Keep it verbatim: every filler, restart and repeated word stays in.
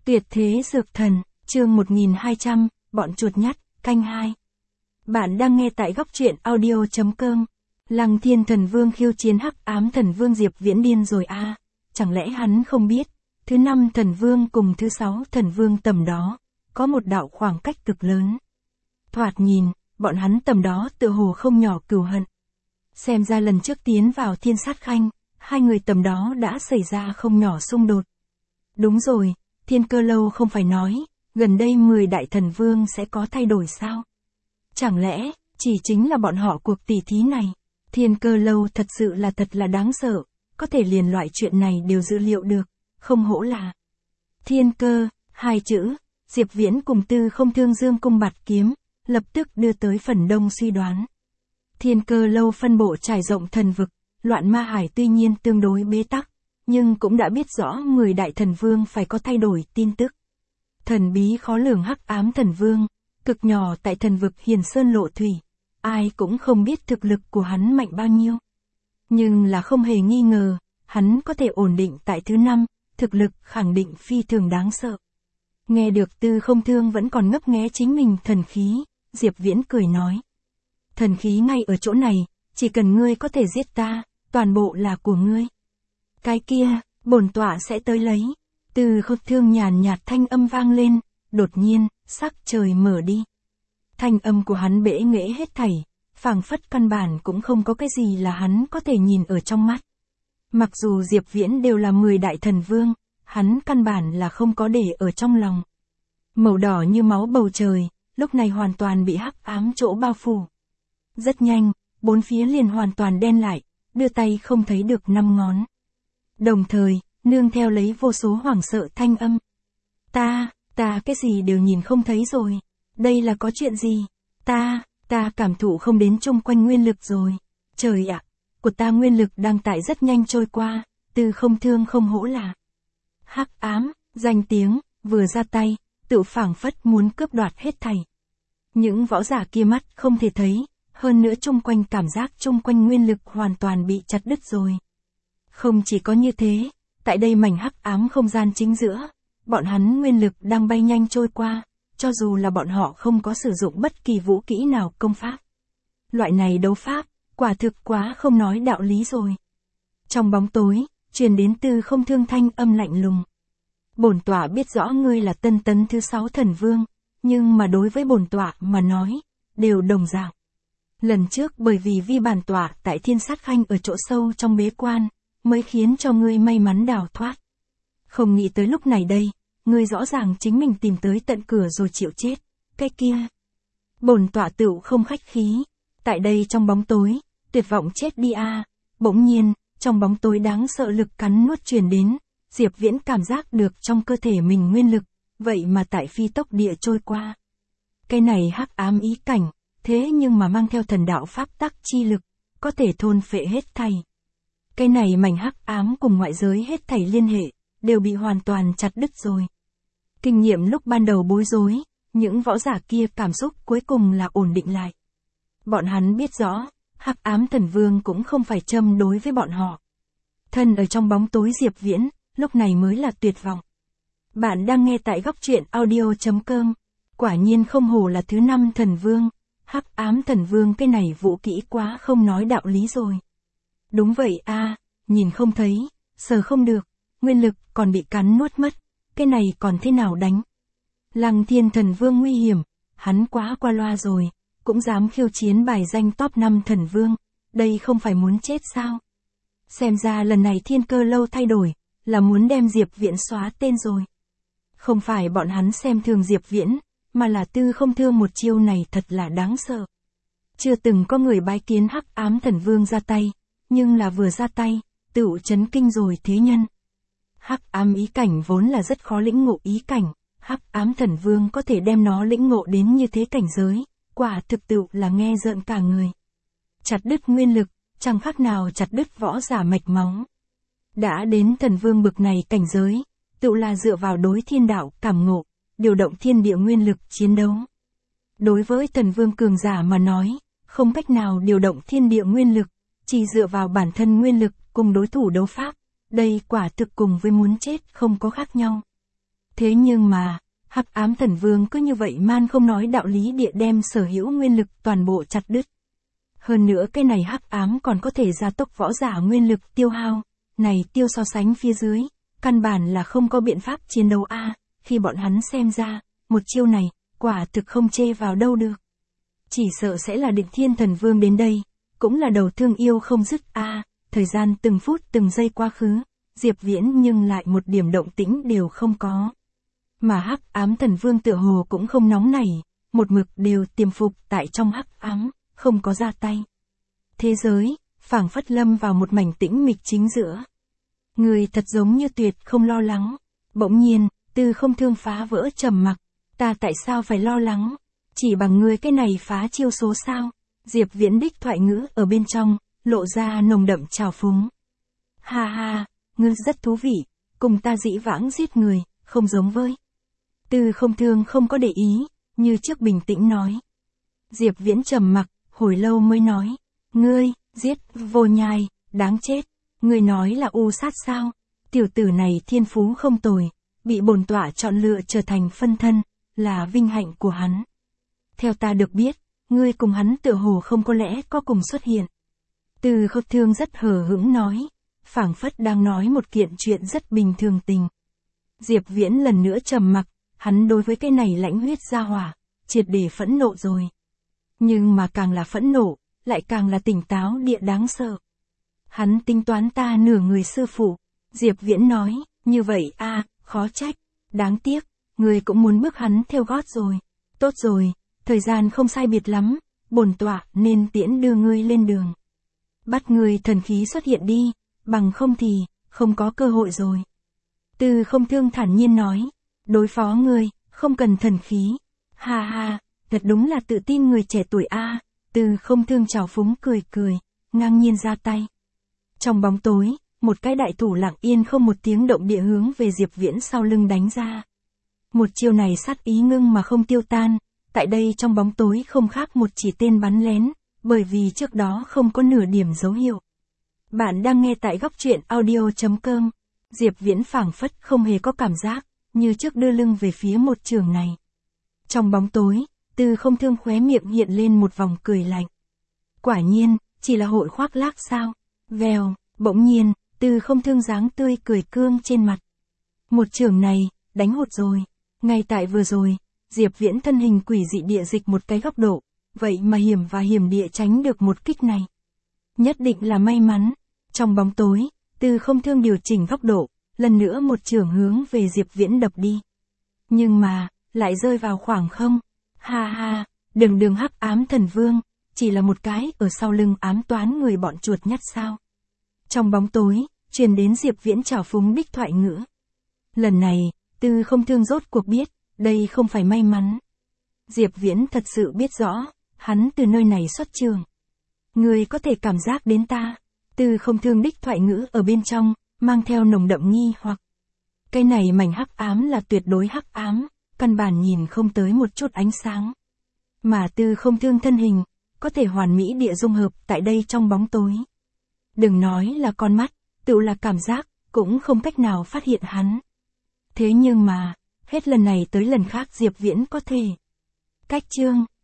Tuyệt thế dược thần, chương một nghìn hai trăm, bọn chuột nhắt, canh hai. Bạn đang nghe tại góc truyện audio chấm com. Lăng Thiên Thần Vương khiêu chiến Hắc Ám Thần Vương Diệp Viễn điên rồi à, chẳng lẽ hắn không biết, thứ năm Thần Vương cùng thứ sáu Thần Vương tầm đó, có một đạo khoảng cách cực lớn. Thoạt nhìn, bọn hắn tầm đó tựa hồ không nhỏ cừu hận. Xem ra lần trước tiến vào Thiên Sát Khanh, hai người tầm đó đã xảy ra không nhỏ xung đột. Đúng rồi, Thiên Cơ Lâu không phải nói, gần đây mười đại thần vương sẽ có thay đổi sao? Chẳng lẽ, chỉ chính là bọn họ cuộc tỉ thí này? Thiên Cơ Lâu thật sự là thật là đáng sợ, có thể liền loại chuyện này đều dự liệu được, không hổ là. Thiên Cơ, hai chữ, Diệp Viễn cùng Tư Không Thương dương cung bạt kiếm, lập tức đưa tới phần đông suy đoán. Thiên Cơ Lâu phân bộ trải rộng thần vực, loạn ma hải tuy nhiên tương đối bế tắc, nhưng cũng đã biết rõ mười đại thần vương phải có thay đổi tin tức. Thần bí khó lường Hắc Ám Thần Vương, cực nhỏ tại thần vực Hiền Sơn Lộ Thủy, ai cũng không biết thực lực của hắn mạnh bao nhiêu. Nhưng là không hề nghi ngờ, hắn có thể ổn định tại thứ năm, thực lực khẳng định phi thường đáng sợ. Nghe được Tư Không Thương vẫn còn ngấp nghé chính mình thần khí, Diệp Viễn cười nói. Thần khí ngay ở chỗ này, chỉ cần ngươi có thể giết ta, toàn bộ là của ngươi. Cái kia, bổn tọa sẽ tới lấy. Tư Không Thương nhàn nhạt thanh âm vang lên, đột nhiên, sắc trời mở đi. Thanh âm của hắn bẽ nghễ hết thảy, phảng phất căn bản cũng không có cái gì là hắn có thể nhìn ở trong mắt. Mặc dù Diệp Viễn đều là mười đại thần vương, hắn căn bản là không có để ở trong lòng. Màu đỏ như máu bầu trời, lúc này hoàn toàn bị hắc ám chỗ bao phủ. Rất nhanh, bốn phía liền hoàn toàn đen lại, đưa tay không thấy được năm ngón. Đồng thời, nương theo lấy vô số hoảng sợ thanh âm. Ta, ta cái gì đều nhìn không thấy rồi. Đây là có chuyện gì? Ta, ta cảm thụ không đến chung quanh nguyên lực rồi. Trời ạ, của ta nguyên lực đang tại rất nhanh trôi qua, Tư Không Thương không hổ là. Hắc ám, danh tiếng, vừa ra tay, tự phảng phất muốn cướp đoạt hết thảy. Những võ giả kia mắt không thể thấy, hơn nữa chung quanh cảm giác chung quanh nguyên lực hoàn toàn bị chặt đứt rồi. Không chỉ có như thế, tại đây mảnh hắc ám không gian chính giữa, bọn hắn nguyên lực đang bay nhanh trôi qua, cho dù là bọn họ không có sử dụng bất kỳ vũ kỹ nào công pháp. Loại này đấu pháp, quả thực quá không nói đạo lý rồi. Trong bóng tối, truyền đến Tư Không Thương thanh âm lạnh lùng. Bổn tọa biết rõ ngươi là tân tấn thứ sáu thần vương, nhưng mà đối với bổn tọa mà nói, đều đồng dạng. Lần trước bởi vì vi bản tọa tại Thiên Sát Khanh ở chỗ sâu trong bế quan, mới khiến cho ngươi may mắn đào thoát. Không nghĩ tới lúc này đây, ngươi rõ ràng chính mình tìm tới tận cửa rồi chịu chết, cái kia. Bổn tọa tựu không khách khí, tại đây trong bóng tối, tuyệt vọng chết đi a. Bỗng nhiên, trong bóng tối đáng sợ lực cắn nuốt truyền đến, Diệp Viễn cảm giác được trong cơ thể mình nguyên lực, vậy mà tại phi tốc địa trôi qua. Cái này hắc ám ý cảnh, thế nhưng mà mang theo thần đạo pháp tắc chi lực, có thể thôn phệ hết thảy. Cái này mảnh hắc ám cùng ngoại giới hết thảy liên hệ, đều bị hoàn toàn chặt đứt rồi. Kinh nghiệm lúc ban đầu bối rối, những võ giả kia cảm xúc cuối cùng là ổn định lại. Bọn hắn biết rõ, hắc ám thần vương cũng không phải châm đối với bọn họ. Thân ở trong bóng tối Diệp Viễn, lúc này mới là tuyệt vọng. Bạn đang nghe tại góc truyện audio chấm com. Quả nhiên không hổ là thứ năm thần vương, hắc ám thần vương cái này vũ kỹ quá không nói đạo lý rồi. Đúng vậy a, nhìn không thấy, sờ không được, nguyên lực còn bị cắn nuốt mất, cái này còn thế nào đánh? Lăng Thiên Thần Vương nguy hiểm, hắn quá qua loa rồi, cũng dám khiêu chiến bài danh top năm thần vương, đây không phải muốn chết sao? Xem ra lần này Thiên Cơ Lâu thay đổi, là muốn đem Diệp Viễn xóa tên rồi. Không phải bọn hắn xem thường Diệp Viễn, mà là Tư Không Thương một chiêu này thật là đáng sợ. Chưa từng có người bái kiến Hắc Ám Thần Vương ra tay, nhưng là vừa ra tay, tựu chấn kinh rồi thế nhân. Hắc ám ý cảnh vốn là rất khó lĩnh ngộ ý cảnh, Hắc Ám Thần Vương có thể đem nó lĩnh ngộ đến như thế cảnh giới, quả thực tựu là nghe rợn cả người. Chặt đứt nguyên lực, chẳng khác nào chặt đứt võ giả mạch máu. Đã đến thần vương bực này cảnh giới, tựu là dựa vào đối thiên đạo cảm ngộ, điều động thiên địa nguyên lực chiến đấu. Đối với thần vương cường giả mà nói, không cách nào điều động thiên địa nguyên lực, chỉ dựa vào bản thân nguyên lực cùng đối thủ đấu pháp, đây quả thực cùng với muốn chết không có khác nhau. Thế nhưng mà, Hắc Ám Thần Vương cứ như vậy man không nói đạo lý địa đem sở hữu nguyên lực toàn bộ chặt đứt. Hơn nữa cái này hắc ám còn có thể gia tốc võ giả nguyên lực tiêu hao, này tiêu so sánh phía dưới, căn bản là không có biện pháp chiến đấu a, khi bọn hắn xem ra, một chiêu này, quả thực không chê vào đâu được. Chỉ sợ sẽ là Định Thiên Thần Vương đến đây, cũng là đầu thương yêu không dứt a, thời gian từng phút từng giây quá khứ, Diệp Viễn nhưng lại một điểm động tĩnh đều không có. Mà Hắc Ám Thần Vương tựa hồ cũng không nóng nảy, một mực đều tiềm phục tại trong hắc ám, không có ra tay. Thế giới, phảng phất lâm vào một mảnh tĩnh mịch chính giữa. Người thật giống như tuyệt không lo lắng. Bỗng nhiên, Tư Không Thương phá vỡ trầm mặc. Ta tại sao phải lo lắng? Chỉ bằng người cái này phá chiêu số sao? Diệp Viễn đích thoại ngữ ở bên trong, lộ ra nồng đậm trào phúng. Ha ha, ngươi rất thú vị, cùng ta dĩ vãng giết người, không giống với. Tư Không Thương không có để ý, như trước bình tĩnh nói. Diệp Viễn trầm mặc, hồi lâu mới nói. Ngươi, giết, vô nhai, đáng chết. Ngươi nói là u sát sao? Tiểu tử này thiên phú không tồi, bị bổn tọa chọn lựa trở thành phân thân, là vinh hạnh của hắn. Theo ta được biết, ngươi cùng hắn tựa hồ không có lẽ có cùng xuất hiện. Tư Không Thương rất hờ hững nói, phảng phất đang nói một kiện chuyện rất bình thường tình. Diệp Viễn lần nữa trầm mặc, hắn đối với cái này lãnh huyết gia hỏa, triệt để phẫn nộ rồi. Nhưng mà càng là phẫn nộ, lại càng là tỉnh táo địa đáng sợ. Hắn tính toán ta nửa người sư phụ. Diệp Viễn nói, như vậy a, khó trách. Đáng tiếc, ngươi cũng muốn bước hắn theo gót rồi. Tốt rồi, thời gian không sai biệt lắm, bổn tọa nên tiễn đưa ngươi lên đường. Bắt ngươi thần khí xuất hiện đi, bằng không thì, không có cơ hội rồi. Tư Không Thương thản nhiên nói, đối phó ngươi, không cần thần khí. Ha ha, thật đúng là tự tin người trẻ tuổi a. Tư Không Thương trào phúng cười cười, ngang nhiên ra tay. Trong bóng tối, một cái đại thủ lặng yên không một tiếng động địa hướng về Diệp Viễn sau lưng đánh ra. Một chiêu này sát ý ngưng mà không tiêu tan, tại đây trong bóng tối không khác một chỉ tên bắn lén, bởi vì trước đó không có nửa điểm dấu hiệu. Bạn đang nghe tại góc truyện audio chấm com. Diệp Viễn phảng phất không hề có cảm giác, như trước đưa lưng về phía một trường này. Trong bóng tối, Tư Không Thương khóe miệng hiện lên một vòng cười lạnh. Quả nhiên, chỉ là hội khoác lác sao? Vèo, bỗng nhiên, Tư Không Thương dáng tươi cười cương trên mặt. Một trường này, đánh hụt rồi. Ngay tại vừa rồi, Diệp Viễn thân hình quỷ dị địa dịch một cái góc độ, vậy mà hiểm và hiểm địa tránh được một kích này. Nhất định là may mắn. Trong bóng tối, Tư Không Thương điều chỉnh góc độ, lần nữa một trường hướng về Diệp Viễn đập đi. Nhưng mà, lại rơi vào khoảng không. Ha ha, đường đường Hắc Ám Thần Vương, chỉ là một cái ở sau lưng ám toán người bọn chuột nhắt sao. Trong bóng tối, truyền đến Diệp Viễn trào phúng đích thoại ngữ. Lần này, Tư Không Thương rốt cuộc biết, đây không phải may mắn. Diệp Viễn thật sự biết rõ, hắn từ nơi này xuất trường. Người có thể cảm giác đến ta. Tư Không Thương đích thoại ngữ ở bên trong, mang theo nồng đậm nghi hoặc. Cái này mảnh hắc ám là tuyệt đối hắc ám, căn bản nhìn không tới một chút ánh sáng. Mà Tư Không Thương thân hình, có thể hoàn mỹ địa dung hợp tại đây trong bóng tối. Đừng nói là con mắt, tự là cảm giác, cũng không cách nào phát hiện hắn. Thế nhưng mà, hết lần này tới lần khác Diệp Viễn có thể. Cách chương